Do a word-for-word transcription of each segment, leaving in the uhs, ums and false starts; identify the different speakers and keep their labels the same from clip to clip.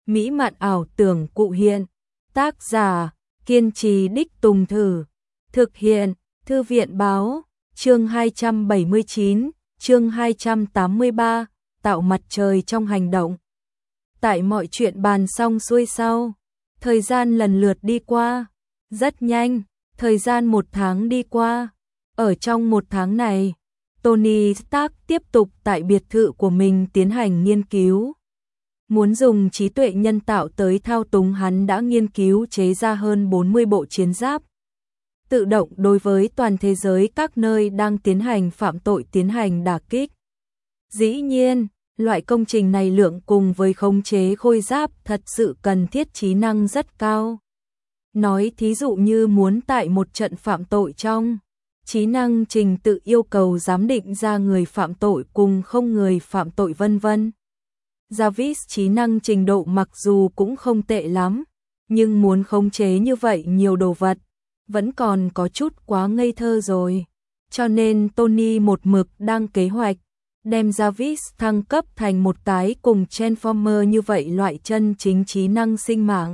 Speaker 1: mỹ mạn ảo tưởng cụ hiện. Tác giả, kiên trì đích tùng thử. Thực hiện, Thư viện báo, chương hai trăm bảy mươi chín, chương hai trăm tám mươi ba, tạo mặt trời trong hành động. Tại mọi chuyện bàn xong xuôi sau, thời gian lần lượt đi qua, rất nhanh, thời gian một tháng đi qua. Ở trong một tháng này, Tony Stark tiếp tục tại biệt thự của mình tiến hành nghiên cứu. Muốn dùng trí tuệ nhân tạo tới thao túng hắn đã nghiên cứu chế ra hơn bốn mươi bộ chiến giáp tự động đối với toàn thế giới các nơi đang tiến hành phạm tội tiến hành đả kích. Dĩ nhiên, loại công trình này lượng cùng với khống chế khôi giáp thật sự cần thiết trí năng rất cao. Nói thí dụ như muốn tại một trận phạm tội trong, trí năng trình tự yêu cầu giám định ra người phạm tội cùng không người phạm tội vân vân. Jarvis trí năng trình độ mặc dù cũng không tệ lắm, nhưng muốn khống chế như vậy nhiều đồ vật, vẫn còn có chút quá ngây thơ rồi. Cho nên Tony một mực đang kế hoạch, đem Jarvis thăng cấp thành một cái cùng Transformer như vậy loại chân chính trí năng sinh mạng.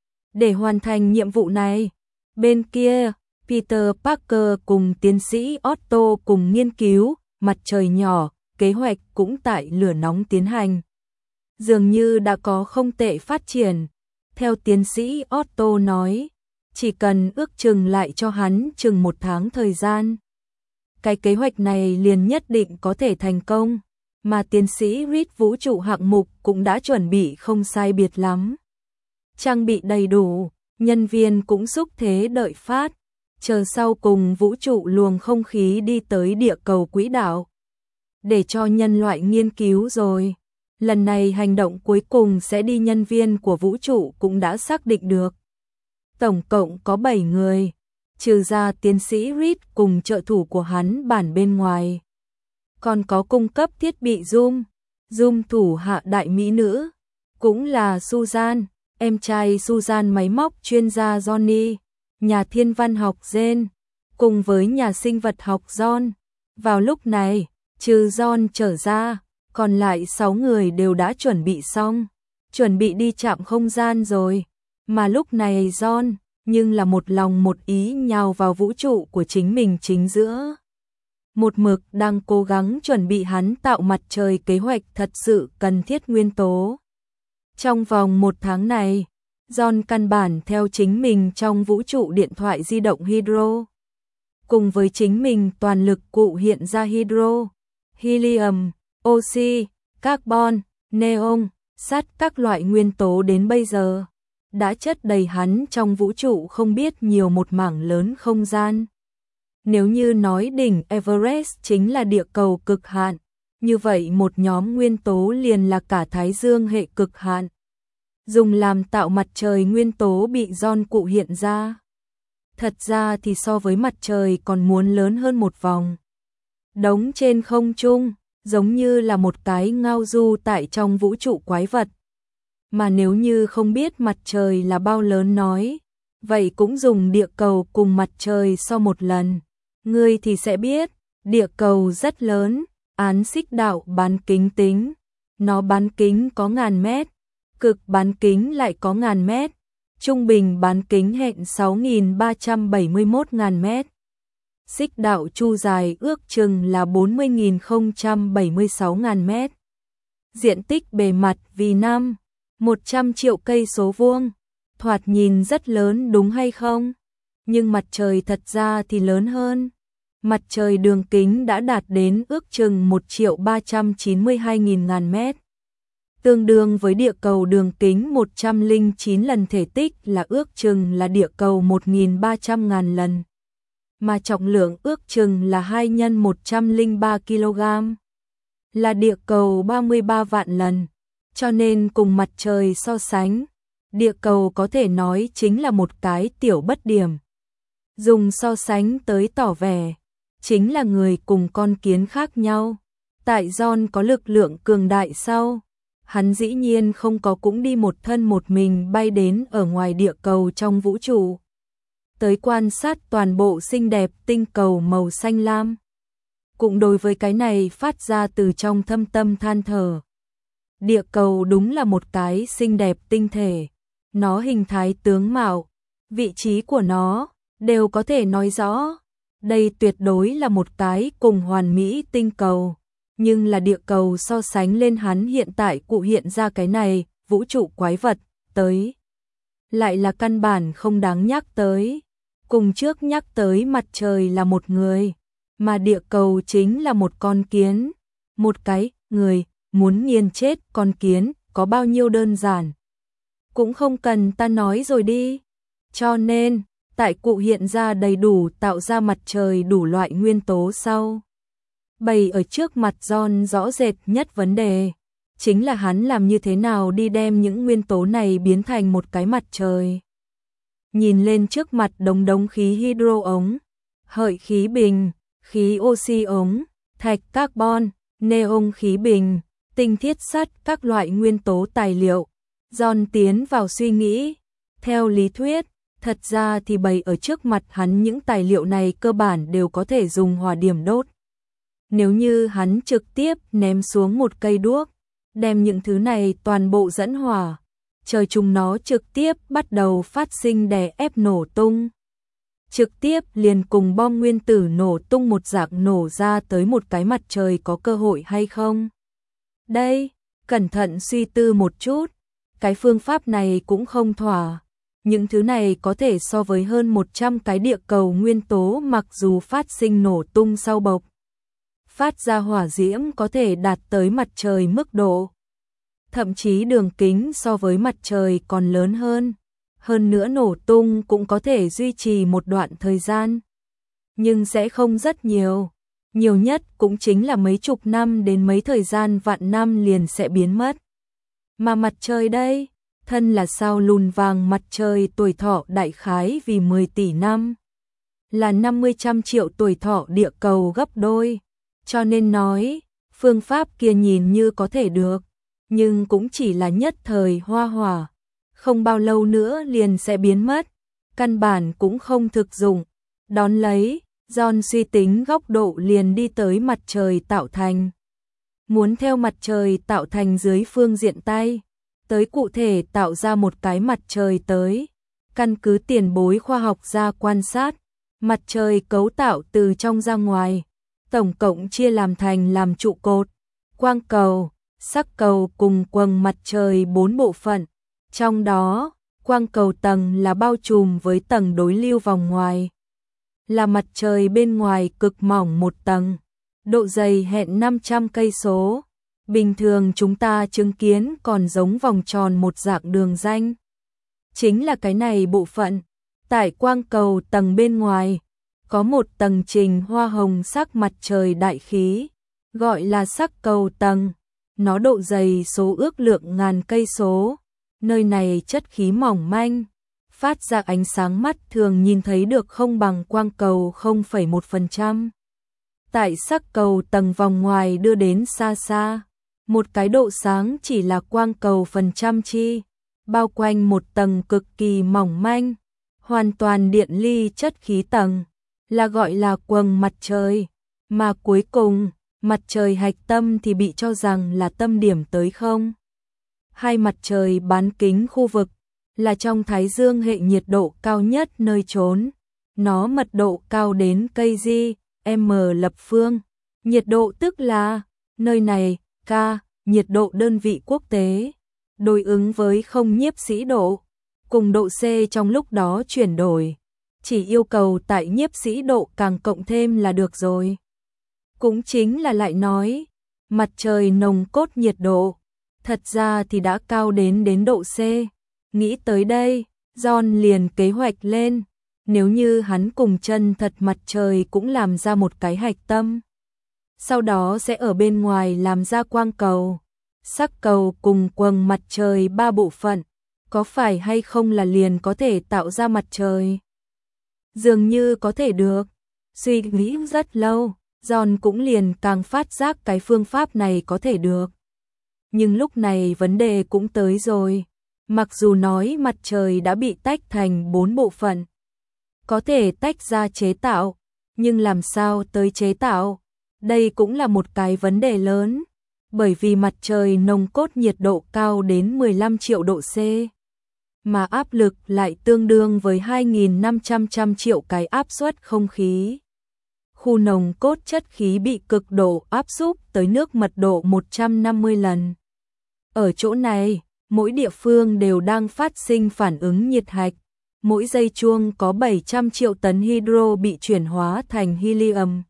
Speaker 1: Để hoàn thành nhiệm vụ này, bên kia, Peter Parker cùng tiến sĩ Otto cùng nghiên cứu mặt trời nhỏ, kế hoạch cũng tại lửa nóng tiến hành. Dường như đã có không tệ phát triển. Theo tiến sĩ Otto nói, chỉ cần ước chừng lại cho hắn chừng một tháng thời gian, cái kế hoạch này liền nhất định có thể thành công, mà tiến sĩ Reed vũ trụ hạng mục cũng đã chuẩn bị không sai biệt lắm. Trang bị đầy đủ, nhân viên cũng xúc thế đợi phát, chờ sau cùng vũ trụ luồng không khí đi tới địa cầu quỹ đạo, để cho nhân loại nghiên cứu rồi. Lần này hành động cuối cùng sẽ đi nhân viên của vũ trụ cũng đã xác định được. Tổng cộng có bảy người, trừ ra tiến sĩ Reed cùng trợ thủ của hắn bản bên ngoài. Còn có cung cấp thiết bị Zoom, Zoom thủ hạ đại mỹ nữ, cũng là Susan, em trai Susan máy móc chuyên gia Johnny, nhà thiên văn học Jane, cùng với nhà sinh vật học John. Vào lúc này, trừ John trở ra, còn lại sáu người đều đã chuẩn bị xong, chuẩn bị đi chạm không gian rồi. Mà lúc này John, nhưng là một lòng một ý nhào vào vũ trụ của chính mình chính giữa. Một mực đang cố gắng chuẩn bị hắn tạo mặt trời kế hoạch thật sự cần thiết nguyên tố. Trong vòng một tháng này, John căn bản theo chính mình trong vũ trụ điện thoại di động hydro. Cùng với chính mình toàn lực cụ hiện ra hydro, helium, oxy, carbon, neon, sắt các loại nguyên tố đến bây giờ đã chất đầy hắn trong vũ trụ không biết nhiều một mảng lớn không gian. Nếu như nói đỉnh Everest chính là địa cầu cực hạn, như vậy một nhóm nguyên tố liền là cả Thái Dương hệ cực hạn. Dùng làm tạo mặt trời nguyên tố bị John cụ hiện ra. Thật ra thì so với mặt trời còn muốn lớn hơn một vòng. Đống trên không trung, giống như là một cái ngao du tại trong vũ trụ quái vật. Mà nếu như không biết mặt trời là bao lớn nói, vậy cũng dùng địa cầu cùng mặt trời so một lần. Ngươi thì sẽ biết, địa cầu rất lớn, án xích đạo bán kính tính. Nó bán kính có ngàn mét, cực bán kính lại có ngàn mét, trung bình bán kính hẹn sáu nghìn ba trăm bảy mươi mốt ngàn mét. Xích đạo chu dài ước chừng là bốn mươi nghìn không trăm bảy mươi sáu ngàn mét. Diện tích bề mặt vì năm, một trăm triệu cây số vuông, thoạt nhìn rất lớn đúng hay không? Nhưng mặt trời thật ra thì lớn hơn. Mặt trời đường kính đã đạt đến ước chừng một triệu ba trăm chín mươi hai nghìn ngàn mét. Tương đương với địa cầu đường kính một trăm lẻ chín lần thể tích là ước chừng là địa cầu một nghìn ba trăm ngàn lần. Mà trọng lượng ước chừng là hai nhân một trăm lẻ ba ki lô gam. Là địa cầu ba mươi ba vạn lần. Cho nên cùng mặt trời so sánh, địa cầu có thể nói chính là một cái tiểu bất điểm. Dùng so sánh tới tỏ vẻ, chính là người cùng con kiến khác nhau. Tại John có lực lượng cường đại sau, hắn dĩ nhiên không có cũng đi một thân một mình bay đến ở ngoài địa cầu trong vũ trụ. Tới quan sát toàn bộ xinh đẹp tinh cầu màu xanh lam. Cũng đối với cái này phát ra từ trong thâm tâm than thở. Địa cầu đúng là một cái xinh đẹp tinh thể. Nó hình thái tướng mạo, vị trí của nó đều có thể nói rõ. Đây tuyệt đối là một cái cùng hoàn mỹ tinh cầu. Nhưng là địa cầu so sánh lên hắn hiện tại cụ hiện ra cái này, vũ trụ quái vật, tới. Lại là căn bản không đáng nhắc tới. Cùng trước nhắc tới mặt trời là một người, mà địa cầu chính là một con kiến. Một cái, người, muốn nghiền chết con kiến, có bao nhiêu đơn giản. Cũng không cần ta nói rồi đi. Cho nên, tại cụ hiện ra đầy đủ tạo ra mặt trời đủ loại nguyên tố sau. Bày ở trước mặt John rõ rệt nhất vấn đề, chính là hắn làm như thế nào đi đem những nguyên tố này biến thành một cái mặt trời. Nhìn lên trước mặt đống đống khí hydro ống, hợi khí bình, khí oxy ống, thạch carbon, neon khí bình, tinh thiết sắt các loại nguyên tố tài liệu. John tiến vào suy nghĩ, theo lý thuyết, thật ra thì bày ở trước mặt hắn những tài liệu này cơ bản đều có thể dùng hỏa điểm đốt. Nếu như hắn trực tiếp ném xuống một cây đuốc, đem những thứ này toàn bộ dẫn hỏa, trời chúng nó trực tiếp bắt đầu phát sinh đè ép nổ tung. Trực tiếp liền cùng bom nguyên tử nổ tung một dạng nổ ra tới một cái mặt trời có cơ hội hay không? Đây, cẩn thận suy tư một chút, cái phương pháp này cũng không thỏa. Những thứ này có thể so với hơn một trăm cái địa cầu nguyên tố mặc dù phát sinh nổ tung sau bộc. Phát ra hỏa diễm có thể đạt tới mặt trời mức độ. Thậm chí đường kính so với mặt trời còn lớn hơn. Hơn nữa nổ tung cũng có thể duy trì một đoạn thời gian. Nhưng sẽ không rất nhiều. Nhiều nhất cũng chính là mấy chục năm đến mấy thời gian vạn năm liền sẽ biến mất. Mà mặt trời đây, thân là sao lùn vàng mặt trời tuổi thọ đại khái vì mười tỷ năm. Là năm mươi trăm triệu tuổi thọ địa cầu gấp đôi. Cho nên nói, phương pháp kia nhìn như có thể được, nhưng cũng chỉ là nhất thời hoa hỏa. Không bao lâu nữa liền sẽ biến mất, căn bản cũng không thực dụng. Đón lấy, John suy tính góc độ liền đi tới mặt trời tạo thành. Muốn theo mặt trời tạo thành dưới phương diện tay, tới cụ thể tạo ra một cái mặt trời tới. Căn cứ tiền bối khoa học ra quan sát, mặt trời cấu tạo từ trong ra ngoài, tổng cộng chia làm thành làm trụ cột, quang cầu, sắc cầu cùng quầng mặt trời bốn bộ phận. Trong đó, quang cầu tầng là bao trùm với tầng đối lưu vòng ngoài. Là mặt trời bên ngoài cực mỏng một tầng, độ dày hẹn năm trăm cây số. Bình thường chúng ta chứng kiến còn giống vòng tròn một dạng đường ranh. Chính là cái này bộ phận. Tại quang cầu tầng bên ngoài, có một tầng trình hoa hồng sắc mặt trời đại khí, gọi là sắc cầu tầng. Nó độ dày số ước lượng ngàn cây số. Nơi này chất khí mỏng manh, phát ra ánh sáng mắt thường nhìn thấy được không bằng quang cầu không phẩy một phần trăm. Tại sắc cầu tầng vòng ngoài đưa đến xa xa, một cái độ sáng chỉ là quang cầu phần trăm chi, bao quanh một tầng cực kỳ mỏng manh, hoàn toàn điện ly chất khí tầng, là gọi là quầng mặt trời, mà cuối cùng, mặt trời hạch tâm thì bị cho rằng là tâm điểm tới không. Hai mặt trời bán kính khu vực, là trong Thái Dương hệ nhiệt độ cao nhất nơi trốn. Nó mật độ cao đến cây di, m lập phương. Nhiệt độ tức là, nơi này, K, nhiệt độ đơn vị quốc tế, đối ứng với không nhiếp sĩ độ, cùng độ C trong lúc đó chuyển đổi. Chỉ yêu cầu tại nhiếp sĩ độ càng cộng thêm là được rồi. Cũng chính là lại nói, mặt trời nồng cốt nhiệt độ, thật ra thì đã cao đến đến độ C. Nghĩ tới đây, John liền kế hoạch lên, nếu như hắn cùng chân thật mặt trời cũng làm ra một cái hạch tâm. Sau đó sẽ ở bên ngoài làm ra quang cầu, sắc cầu cùng quầng mặt trời ba bộ phận, có phải hay không là liền có thể tạo ra mặt trời? Dường như có thể được. Suy nghĩ rất lâu, John cũng liền càng phát giác cái phương pháp này có thể được. Nhưng lúc này vấn đề cũng tới rồi. Mặc dù nói mặt trời đã bị tách thành bốn bộ phận, có thể tách ra chế tạo, nhưng làm sao tới chế tạo? Đây cũng là một cái vấn đề lớn. Bởi vì mặt trời nồng cốt nhiệt độ cao đến mười lăm triệu độ C, mà áp lực lại tương đương với hai nghìn năm trăm trăm triệu cái áp suất không khí. Khu nồng cốt chất khí bị cực độ áp xúc tới nước mật độ một trăm năm mươi lần. Ở chỗ này, mỗi địa phương đều đang phát sinh phản ứng nhiệt hạch. Mỗi giây chuông có bảy trăm triệu tấn hydro bị chuyển hóa thành helium.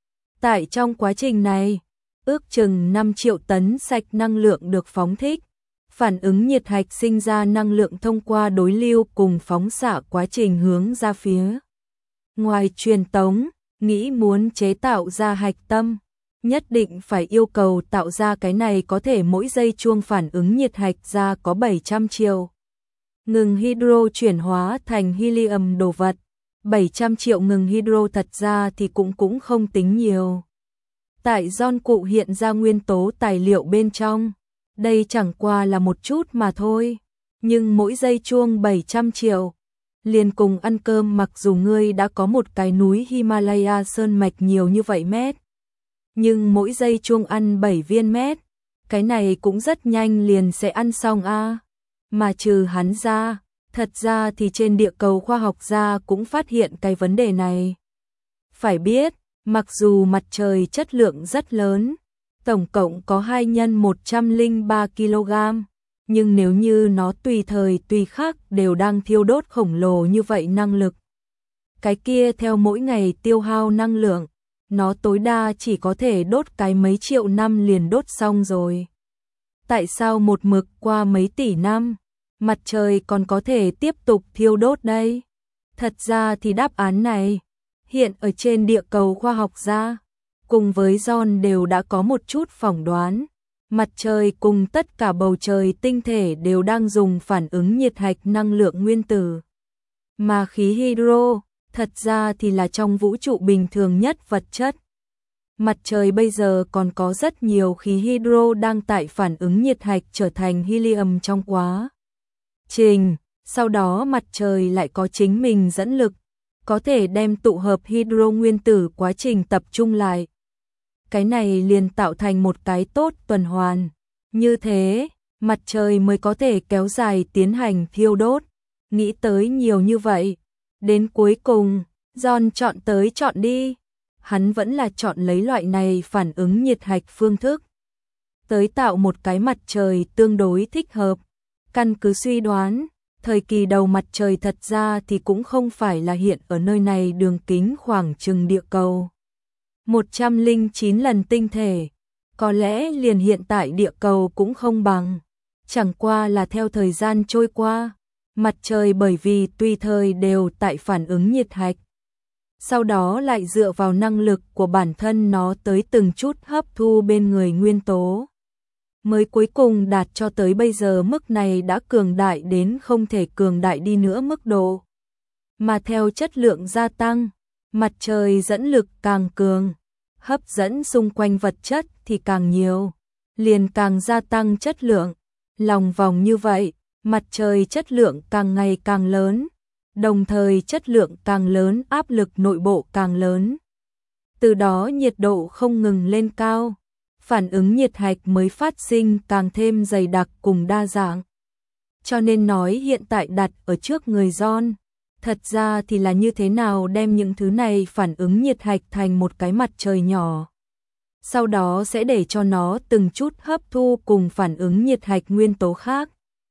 Speaker 1: Tại trong quá trình này, ước chừng năm triệu tấn sạch năng lượng được phóng thích. Phản ứng nhiệt hạch sinh ra năng lượng thông qua đối lưu cùng phóng xạ quá trình hướng ra phía ngoài truyền tống. Nghĩ muốn chế tạo ra hạch tâm, nhất định phải yêu cầu tạo ra cái này có thể mỗi giây chuông phản ứng nhiệt hạch ra có bảy trăm triệu. Ngừng hydro chuyển hóa thành helium đồ vật, bảy trăm triệu ngừng hydro thật ra thì cũng cũng không tính nhiều. Tại John cụ hiện ra nguyên tố tài liệu bên trong, đây chẳng qua là một chút mà thôi, nhưng mỗi giây chuông bảy trăm triệu. Liền cùng ăn cơm mặc dù ngươi đã có một cái núi Himalaya sơn mạch nhiều như vậy mét. Nhưng mỗi giây chuông ăn bảy viên mét, cái này cũng rất nhanh liền sẽ ăn xong a. Mà trừ hắn ra, thật ra thì trên địa cầu khoa học gia cũng phát hiện cái vấn đề này. Phải biết, mặc dù mặt trời chất lượng rất lớn, tổng cộng có hai nhân một trăm lẻ ba ki lô gam. Nhưng nếu như nó tùy thời tùy khắc đều đang thiêu đốt khổng lồ như vậy năng lực, cái kia theo mỗi ngày tiêu hao năng lượng, nó tối đa chỉ có thể đốt cái mấy triệu năm liền đốt xong rồi. Tại sao một mực qua mấy tỷ năm, mặt trời còn có thể tiếp tục thiêu đốt đây? Thật ra thì đáp án này, hiện ở trên địa cầu khoa học gia, cùng với John đều đã có một chút phỏng đoán. Mặt trời cùng tất cả bầu trời tinh thể đều đang dùng phản ứng nhiệt hạch năng lượng nguyên tử. Mà khí hydro, thật ra thì là trong vũ trụ bình thường nhất vật chất. Mặt trời bây giờ còn có rất nhiều khí hydro đang tại phản ứng nhiệt hạch trở thành helium trong quá trình. Sau đó mặt trời lại có chính mình dẫn lực, có thể đem tụ hợp hydro nguyên tử quá trình tập trung lại. Cái này liền tạo thành một cái tốt tuần hoàn. Như thế, mặt trời mới có thể kéo dài tiến hành thiêu đốt. Nghĩ tới nhiều như vậy. Đến cuối cùng, John chọn tới chọn đi. Hắn vẫn là chọn lấy loại này phản ứng nhiệt hạch phương thức. Tới tạo một cái mặt trời tương đối thích hợp. Căn cứ suy đoán, thời kỳ đầu mặt trời thật ra thì cũng không phải là hiện ở nơi này đường kính khoảng chừng địa cầu một trăm lẻ chín lần tinh thể, có lẽ liền hiện tại địa cầu cũng không bằng. Chẳng qua là theo thời gian trôi qua, mặt trời bởi vì tùy thời đều tại phản ứng nhiệt hạch, sau đó lại dựa vào năng lực của bản thân nó tới từng chút hấp thu bên người nguyên tố, mới cuối cùng đạt cho tới bây giờ mức này đã cường đại đến không thể cường đại đi nữa mức độ. Mà theo chất lượng gia tăng, mặt trời dẫn lực càng cường, hấp dẫn xung quanh vật chất thì càng nhiều, liền càng gia tăng chất lượng. Lòng vòng như vậy, mặt trời chất lượng càng ngày càng lớn, đồng thời chất lượng càng lớn áp lực nội bộ càng lớn. Từ đó nhiệt độ không ngừng lên cao, phản ứng nhiệt hạch mới phát sinh càng thêm dày đặc cùng đa dạng. Cho nên nói hiện tại đặt ở trước người John, thật ra thì là như thế nào đem những thứ này phản ứng nhiệt hạch thành một cái mặt trời nhỏ. Sau đó sẽ để cho nó từng chút hấp thu cùng phản ứng nhiệt hạch nguyên tố khác.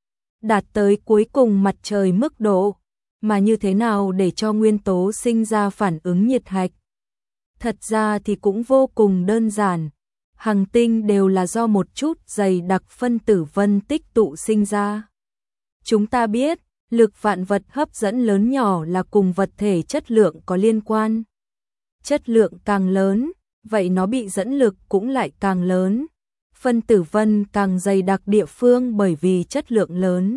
Speaker 1: Đạt tới cuối cùng mặt trời mức độ, mà như thế nào để cho nguyên tố sinh ra phản ứng nhiệt hạch. Thật ra thì cũng vô cùng đơn giản. Hành tinh đều là do một chút dày đặc phân tử vân tích tụ sinh ra. Chúng ta biết, lực vạn vật hấp dẫn lớn nhỏ là cùng vật thể chất lượng có liên quan. Chất lượng càng lớn, vậy nó bị dẫn lực cũng lại càng lớn. Phân tử vân càng dày đặc địa phương bởi vì chất lượng lớn,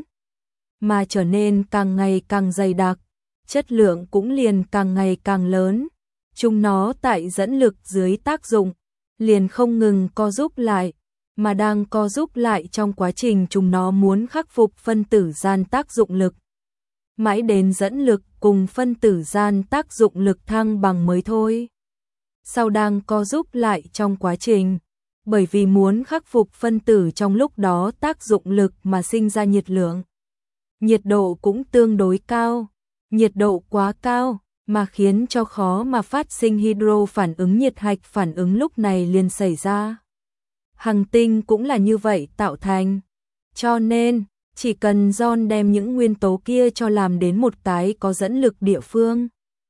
Speaker 1: mà trở nên càng ngày càng dày đặc, chất lượng cũng liền càng ngày càng lớn. Chúng nó tại dẫn lực dưới tác dụng, liền không ngừng co rút lại, mà đang co rút lại trong quá trình chúng nó muốn khắc phục phân tử gian tác dụng lực. Mãi đến dẫn lực cùng phân tử gian tác dụng lực thăng bằng mới thôi. Sau đang co rút lại trong quá trình, bởi vì muốn khắc phục phân tử trong lúc đó tác dụng lực mà sinh ra nhiệt lượng. Nhiệt độ cũng tương đối cao, nhiệt độ quá cao mà khiến cho khó mà phát sinh hydro phản ứng nhiệt hạch, phản ứng lúc này liền xảy ra. Hành tinh cũng là như vậy tạo thành, cho nên chỉ cần John đem những nguyên tố kia cho làm đến một cái có dẫn lực địa phương.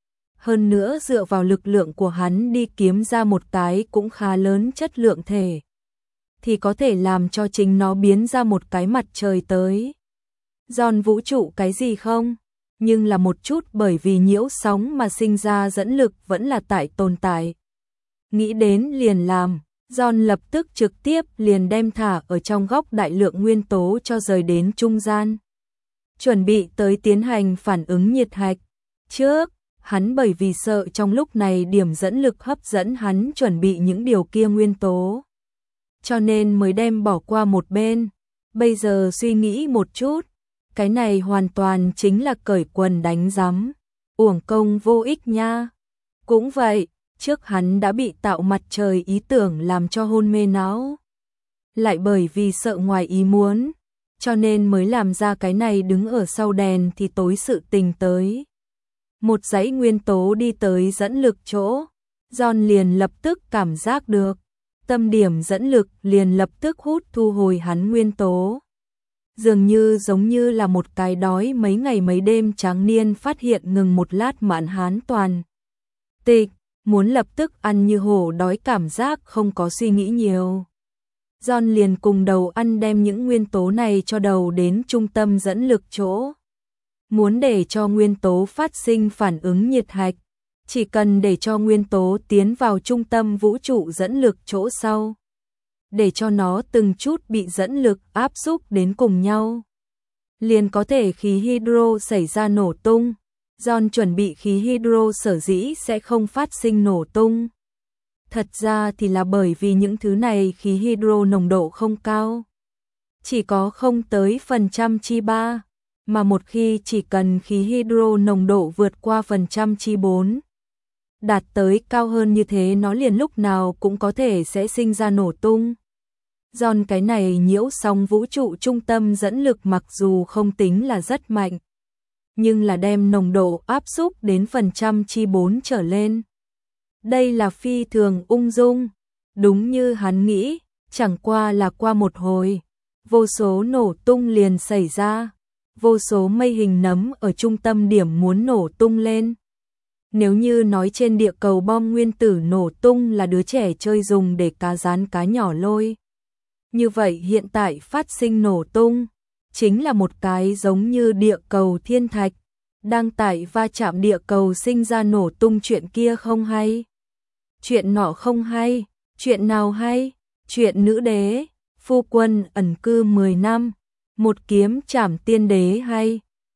Speaker 1: Hơn nữa dựa vào lực lượng của hắn đi kiếm ra một cái cũng khá lớn chất lượng thể, thì có thể làm cho chính nó biến ra một cái mặt trời tới. John vũ trụ cái gì không? Nhưng là một chút bởi vì nhiễu sóng mà sinh ra dẫn lực vẫn là tại tồn tại. Nghĩ đến liền làm, John lập tức trực tiếp liền đem thả ở trong góc đại lượng nguyên tố cho rời đến trung gian. Chuẩn bị tới tiến hành phản ứng nhiệt hạch. Trước, hắn bởi vì sợ trong lúc này điểm dẫn lực hấp dẫn hắn chuẩn bị những điều kia nguyên tố, cho nên mới đem bỏ qua một bên. Bây giờ suy nghĩ một chút, cái này hoàn toàn chính là cởi quần đánh rắm, uổng công vô ích nha. Cũng vậy, trước hắn đã bị tạo mặt trời ý tưởng làm cho hôn mê não. Lại bởi vì sợ ngoài ý muốn, cho nên mới làm ra cái này đứng ở sau đèn thì tối sự tình tới. Một dãy nguyên tố đi tới dẫn lực chỗ, John liền lập tức cảm giác được, tâm điểm dẫn lực liền lập tức hút thu hồi hắn nguyên tố. Dường như giống như là một cái đói mấy ngày mấy đêm tráng niên phát hiện ngừng một lát mãn hán toàn tịch, muốn lập tức ăn như hổ đói cảm giác không có suy nghĩ nhiều. John liền cùng đầu ăn đem những nguyên tố này cho đầu đến trung tâm dẫn lực chỗ. Muốn để cho nguyên tố phát sinh phản ứng nhiệt hạch, chỉ cần để cho nguyên tố tiến vào trung tâm vũ trụ dẫn lực chỗ sau, để cho nó từng chút bị dẫn lực áp xúc đến cùng nhau, liền có thể khí hydro xảy ra nổ tung. John chuẩn bị khí hydro sở dĩ sẽ không phát sinh nổ tung, thật ra thì là bởi vì những thứ này khí hydro nồng độ không cao, chỉ có không tới phần trăm chi ba, mà một khi chỉ cần khí hydro nồng độ vượt qua phần trăm chi bốn, đạt tới cao hơn như thế nó liền lúc nào cũng có thể sẽ sinh ra nổ tung. John cái này nhiễu sóng vũ trụ trung tâm dẫn lực mặc dù không tính là rất mạnh, nhưng là đem nồng độ áp xúc đến phần trăm chi bốn trở lên. Đây là phi thường ung dung, đúng như hắn nghĩ, chẳng qua là qua một hồi, vô số nổ tung liền xảy ra, vô số mây hình nấm ở trung tâm điểm muốn nổ tung lên. Nếu như nói trên địa cầu bom nguyên tử nổ tung là đứa trẻ chơi dùng để cá rán cá nhỏ lôi, như vậy hiện tại phát sinh nổ tung chính là một cái giống như địa cầu thiên thạch đang tại va chạm địa cầu sinh ra nổ tung. Chuyện kia không hay, chuyện nọ không hay, chuyện nào hay? Chuyện nữ đế phu quân ẩn cư mười năm, một kiếm trảm tiên đế hay,